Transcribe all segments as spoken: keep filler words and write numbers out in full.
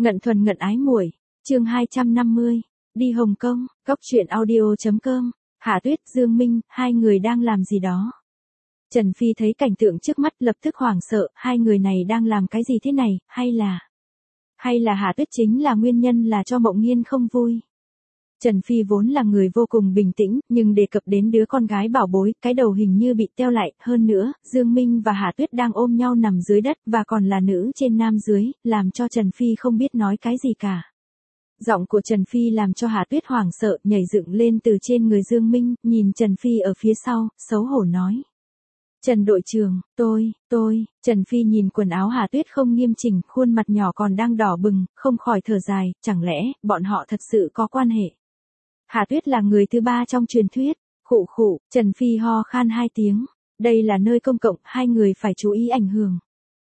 Ngận thuần ngận ái muội, chương hai trăm năm mươi, đi Hồng Kông, góc truyện audio.com, Hạ Tuyết, Dương Minh, hai người đang làm gì đó. Trần Phi thấy cảnh tượng trước mắt lập tức hoảng sợ, hai người này đang làm cái gì thế này, hay là... Hay là Hạ Tuyết chính là nguyên nhân là cho Mộng Nghiên không vui. Trần Phi vốn là người vô cùng bình tĩnh, nhưng đề cập đến đứa con gái bảo bối, cái đầu hình như bị teo lại, hơn nữa, Dương Minh và Hạ Tuyết đang ôm nhau nằm dưới đất và còn là nữ trên nam dưới, làm cho Trần Phi không biết nói cái gì cả. Giọng của Trần Phi làm cho Hạ Tuyết hoảng sợ, nhảy dựng lên từ trên người Dương Minh, nhìn Trần Phi ở phía sau, xấu hổ nói. Trần đội trưởng, tôi, tôi, Trần Phi nhìn quần áo Hạ Tuyết không nghiêm chỉnh, khuôn mặt nhỏ còn đang đỏ bừng, không khỏi thở dài, chẳng lẽ, bọn họ thật sự có quan hệ. Hạ Tuyết là người thứ ba trong truyền thuyết, khụ khụ, Trần Phi ho khan hai tiếng, đây là nơi công cộng, hai người phải chú ý ảnh hưởng.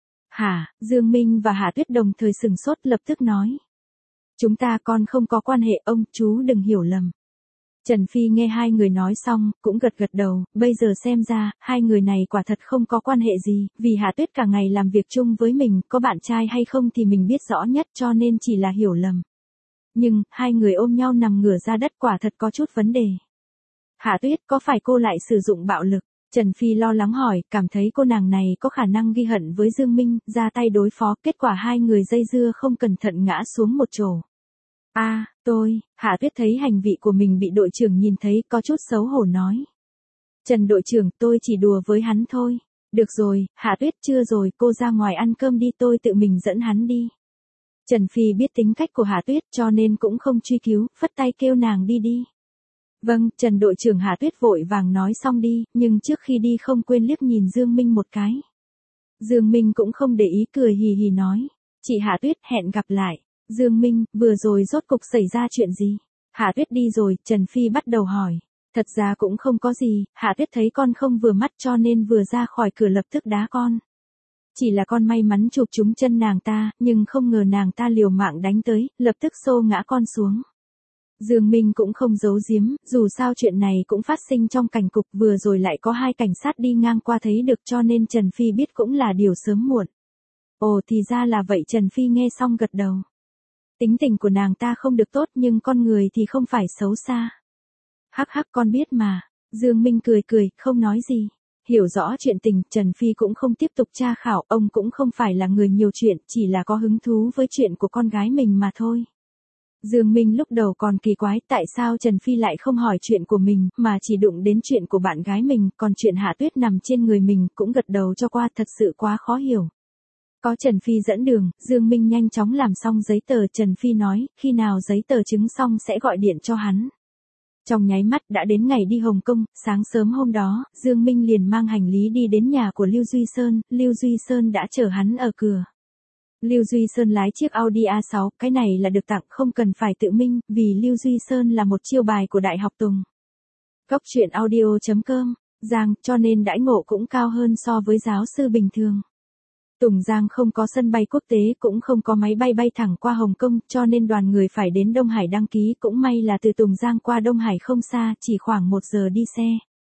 Hả, Dương Minh và Hạ Tuyết đồng thời sừng sốt lập tức nói. Chúng ta còn không có quan hệ, ông, chú đừng hiểu lầm. Trần Phi nghe hai người nói xong, cũng gật gật đầu, bây giờ xem ra, hai người này quả thật không có quan hệ gì, vì Hạ Tuyết cả ngày làm việc chung với mình, có bạn trai hay không thì mình biết rõ nhất cho nên chỉ là hiểu lầm. Nhưng, hai người ôm nhau nằm ngửa ra đất quả thật có chút vấn đề. Hạ Tuyết, có phải cô lại sử dụng bạo lực? Trần Phi lo lắng hỏi, cảm thấy cô nàng này có khả năng ghi hận với Dương Minh, ra tay đối phó, kết quả hai người dây dưa không cẩn thận ngã xuống một chỗ. A, à, tôi, Hạ Tuyết thấy hành vi của mình bị đội trưởng nhìn thấy có chút xấu hổ nói. Trần đội trưởng, tôi chỉ đùa với hắn thôi. Được rồi, Hạ Tuyết, chưa rồi, cô ra ngoài ăn cơm đi, tôi tự mình dẫn hắn đi. Trần Phi biết tính cách của Hạ Tuyết cho nên cũng không truy cứu, phất tay kêu nàng đi đi. Vâng, Trần đội trưởng, Hạ Tuyết vội vàng nói xong đi, nhưng trước khi đi không quên liếc nhìn Dương Minh một cái. Dương Minh cũng không để ý, cười hì hì nói. Chị Hạ Tuyết, hẹn gặp lại. Dương Minh, vừa rồi rốt cục xảy ra chuyện gì? Hạ Tuyết đi rồi, Trần Phi bắt đầu hỏi. Thật ra cũng không có gì, Hạ Tuyết thấy con không vừa mắt cho nên vừa ra khỏi cửa lập tức đá con. Chỉ là con may mắn chụp trúng chân nàng ta, nhưng không ngờ nàng ta liều mạng đánh tới, lập tức xô ngã con xuống. Dương Minh cũng không giấu giếm, dù sao chuyện này cũng phát sinh trong cảnh cục, vừa rồi lại có hai cảnh sát đi ngang qua thấy được cho nên Trần Phi biết cũng là điều sớm muộn. Ồ thì ra là vậy, Trần Phi nghe xong gật đầu. Tính tình của nàng ta không được tốt nhưng con người thì không phải xấu xa. Hắc hắc, con biết mà. Dương Minh cười cười, không nói gì. Hiểu rõ chuyện tình, Trần Phi cũng không tiếp tục tra khảo, ông cũng không phải là người nhiều chuyện, chỉ là có hứng thú với chuyện của con gái mình mà thôi. Dương Minh lúc đầu còn kỳ quái tại sao Trần Phi lại không hỏi chuyện của mình, mà chỉ đụng đến chuyện của bạn gái mình, còn chuyện Hạ Tuyết nằm trên người mình cũng gật đầu cho qua, thật sự quá khó hiểu. Có Trần Phi dẫn đường, Dương Minh nhanh chóng làm xong giấy tờ, Trần Phi nói, khi nào giấy tờ chứng xong sẽ gọi điện cho hắn. Trong nháy mắt đã đến ngày đi Hồng Kông, sáng sớm hôm đó, Dương Minh liền mang hành lý đi đến nhà của Lưu Duy Sơn, Lưu Duy Sơn đã chờ hắn ở cửa. Lưu Duy Sơn lái chiếc Audi a sáu, cái này là được tặng, không cần phải tự minh, vì Lưu Duy Sơn là một chiêu bài của Đại học Tùng. Góc truyện audio.com, Giang, cho nên đãi ngộ cũng cao hơn so với giáo sư bình thường. Tùng Giang không có sân bay quốc tế, cũng không có máy bay bay thẳng qua Hồng Kông, cho nên đoàn người phải đến Đông Hải đăng ký, cũng may là từ Tùng Giang qua Đông Hải không xa, chỉ khoảng một giờ đi xe.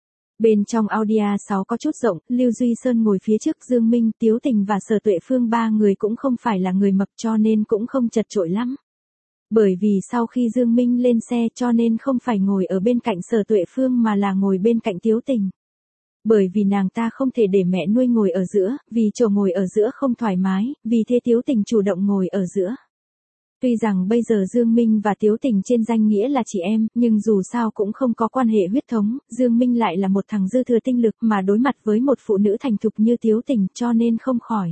Bên trong Audi a sáu có chút rộng, Lưu Duy Sơn ngồi phía trước, Dương Minh, Tiếu Tình và Sở Tuệ Phương ba người cũng không phải là người mập cho nên cũng không chật chội lắm. Bởi vì sau khi Dương Minh lên xe cho nên không phải ngồi ở bên cạnh Sở Tuệ Phương mà là ngồi bên cạnh Tiếu Tình. Bởi vì nàng ta không thể để mẹ nuôi ngồi ở giữa, vì chỗ ngồi ở giữa không thoải mái, vì thế Tiếu Tình chủ động ngồi ở giữa. Tuy rằng bây giờ Dương Minh và Tiếu Tình trên danh nghĩa là chị em, nhưng dù sao cũng không có quan hệ huyết thống, Dương Minh lại là một thằng dư thừa tinh lực mà đối mặt với một phụ nữ thành thục như Tiếu Tình cho nên không khỏi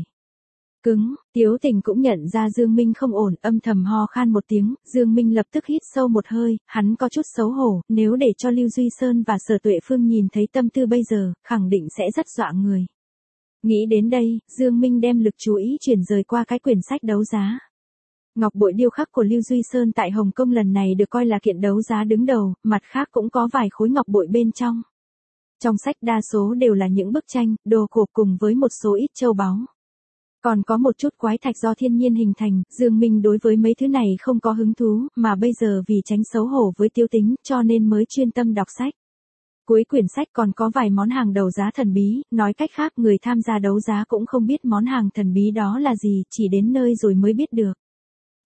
cứng. Tiếu Tình cũng nhận ra Dương Minh không ổn, âm thầm ho khan một tiếng, Dương Minh lập tức hít sâu một hơi, hắn có chút xấu hổ, nếu để cho Lưu Duy Sơn và Sở Tuệ Phương nhìn thấy tâm tư bây giờ, khẳng định sẽ rất dọa người. Nghĩ đến đây, Dương Minh đem lực chú ý chuyển rời qua cái quyển sách đấu giá. Ngọc bội điêu khắc của Lưu Duy Sơn tại Hồng Kông lần này được coi là kiện đấu giá đứng đầu, mặt khác cũng có vài khối ngọc bội bên trong. Trong sách đa số đều là những bức tranh, đồ cổ cùng với một số ít châu báu. Còn có một chút quái thạch do thiên nhiên hình thành, Dương Minh đối với mấy thứ này không có hứng thú, mà bây giờ vì tránh xấu hổ với Tiếu Tính cho nên mới chuyên tâm đọc sách. Cuối quyển sách còn có vài món hàng đấu giá thần bí, nói cách khác người tham gia đấu giá cũng không biết món hàng thần bí đó là gì, chỉ đến nơi rồi mới biết được.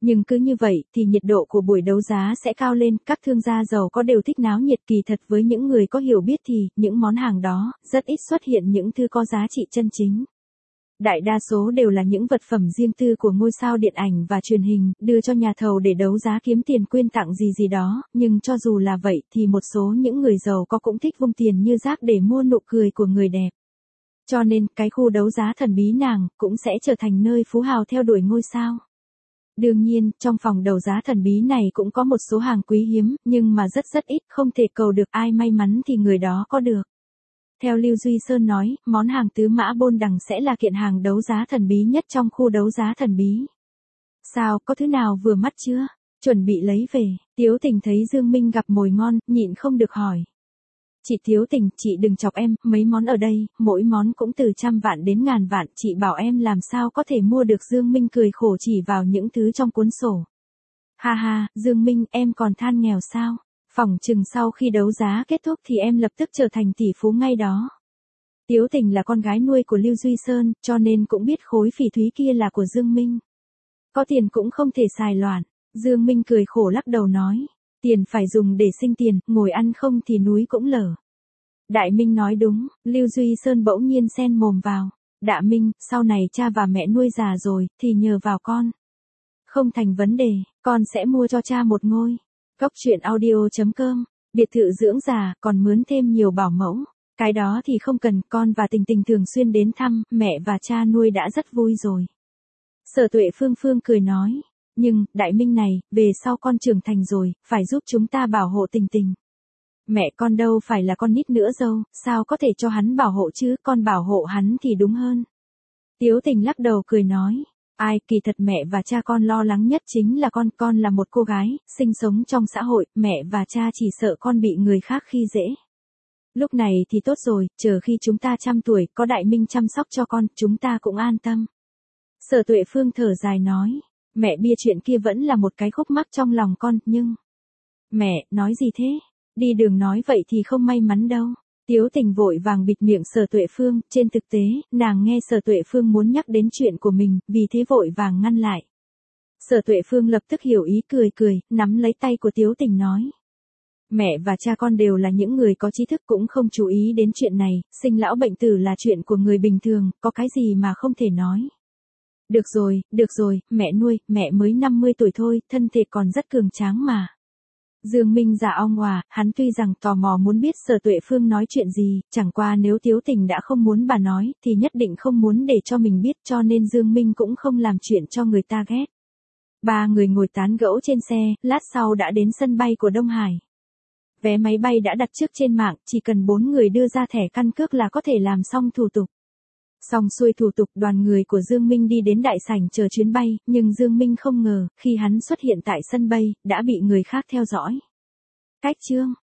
Nhưng cứ như vậy thì nhiệt độ của buổi đấu giá sẽ cao lên, các thương gia giàu có đều thích náo nhiệt, kỳ thật với những người có hiểu biết thì những món hàng đó rất ít xuất hiện những thứ có giá trị chân chính. Đại đa số đều là những vật phẩm riêng tư của ngôi sao điện ảnh và truyền hình, đưa cho nhà thầu để đấu giá kiếm tiền quyên tặng gì gì đó, nhưng cho dù là vậy thì một số những người giàu có cũng thích vung tiền như rác để mua nụ cười của người đẹp. Cho nên, cái khu đấu giá thần bí nàng cũng sẽ trở thành nơi phú hào theo đuổi ngôi sao. Đương nhiên, trong phòng đấu giá thần bí này cũng có một số hàng quý hiếm, nhưng mà rất rất ít, không thể cầu được, ai may mắn thì người đó có được. Theo Lưu Duy Sơn nói, món hàng tứ mã bôn đằng sẽ là kiện hàng đấu giá thần bí nhất trong khu đấu giá thần bí. Sao, có thứ nào vừa mắt chưa? Chuẩn bị lấy về. Tiếu Tình thấy Dương Minh gặp mồi ngon, nhịn không được hỏi. Chị Tiếu Tình, chị đừng chọc em, mấy món ở đây, mỗi món cũng từ trăm vạn đến ngàn vạn, chị bảo em làm sao có thể mua được. Dương Minh cười khổ chỉ vào những thứ trong cuốn sổ. Ha ha, Dương Minh, em còn than nghèo sao? Phỏng chừng sau khi đấu giá kết thúc thì em lập tức trở thành tỷ phú ngay đó. Tiếu Tình là con gái nuôi của Lưu Duy Sơn, cho nên cũng biết khối phỉ thúy kia là của Dương Minh. Có tiền cũng không thể xài loạn. Dương Minh cười khổ lắc đầu nói. Tiền phải dùng để sinh tiền, ngồi ăn không thì núi cũng lở. Đại Minh nói đúng, Lưu Duy Sơn bỗng nhiên xen mồm vào. Đại Minh, sau này cha và mẹ nuôi già rồi, thì nhờ vào con. Không thành vấn đề, con sẽ mua cho cha một ngôi. Cốc truyện audio chấm com, biệt thự dưỡng già, còn mướn thêm nhiều bảo mẫu. Cái đó thì không cần, con và Tình Tình thường xuyên đến thăm, mẹ và cha nuôi đã rất vui rồi. Sở Tuệ Phương Phương cười nói. Nhưng, Đại Minh này, về sau con trưởng thành rồi, phải giúp chúng ta bảo hộ Tình Tình. Mẹ con đâu phải là con nít nữa dâu, sao có thể cho hắn bảo hộ chứ, con bảo hộ hắn thì đúng hơn. Tiếu Tình lắc đầu cười nói. Ai, kỳ thật mẹ và cha con lo lắng nhất chính là con, con là một cô gái, sinh sống trong xã hội, mẹ và cha chỉ sợ con bị người khác khi dễ. Lúc này thì tốt rồi, chờ khi chúng ta trăm tuổi, có Đại Minh chăm sóc cho con, chúng ta cũng an tâm. Sở Tuệ Phương thở dài nói. Mẹ bia chuyện kia vẫn là một cái khúc mắc trong lòng con, nhưng... Mẹ, nói gì thế? Đi đường nói vậy thì không may mắn đâu. Tiếu Tình vội vàng bịt miệng Sở Tuệ Phương, trên thực tế, nàng nghe Sở Tuệ Phương muốn nhắc đến chuyện của mình, vì thế vội vàng ngăn lại. Sở Tuệ Phương lập tức hiểu ý cười cười, nắm lấy tay của Tiếu Tình nói. Mẹ và cha con đều là những người có trí thức cũng không chú ý đến chuyện này, sinh lão bệnh tử là chuyện của người bình thường, có cái gì mà không thể nói. Được rồi, được rồi, mẹ nuôi, mẹ mới năm mươi tuổi thôi, thân thể còn rất cường tráng mà. Dương Minh giả ong hòa, hắn tuy rằng tò mò muốn biết Sở Tuệ Phương nói chuyện gì, chẳng qua nếu Tiếu Tình đã không muốn bà nói, thì nhất định không muốn để cho mình biết, cho nên Dương Minh cũng không làm chuyện cho người ta ghét. Ba người ngồi tán gẫu trên xe, lát sau đã đến sân bay của Đông Hải. Vé máy bay đã đặt trước trên mạng, chỉ cần bốn người đưa ra thẻ căn cước là có thể làm xong thủ tục. Xong xuôi thủ tục, đoàn người của Dương Minh đi đến đại sảnh chờ chuyến bay, nhưng Dương Minh không ngờ, khi hắn xuất hiện tại sân bay, đã bị người khác theo dõi. Cách chương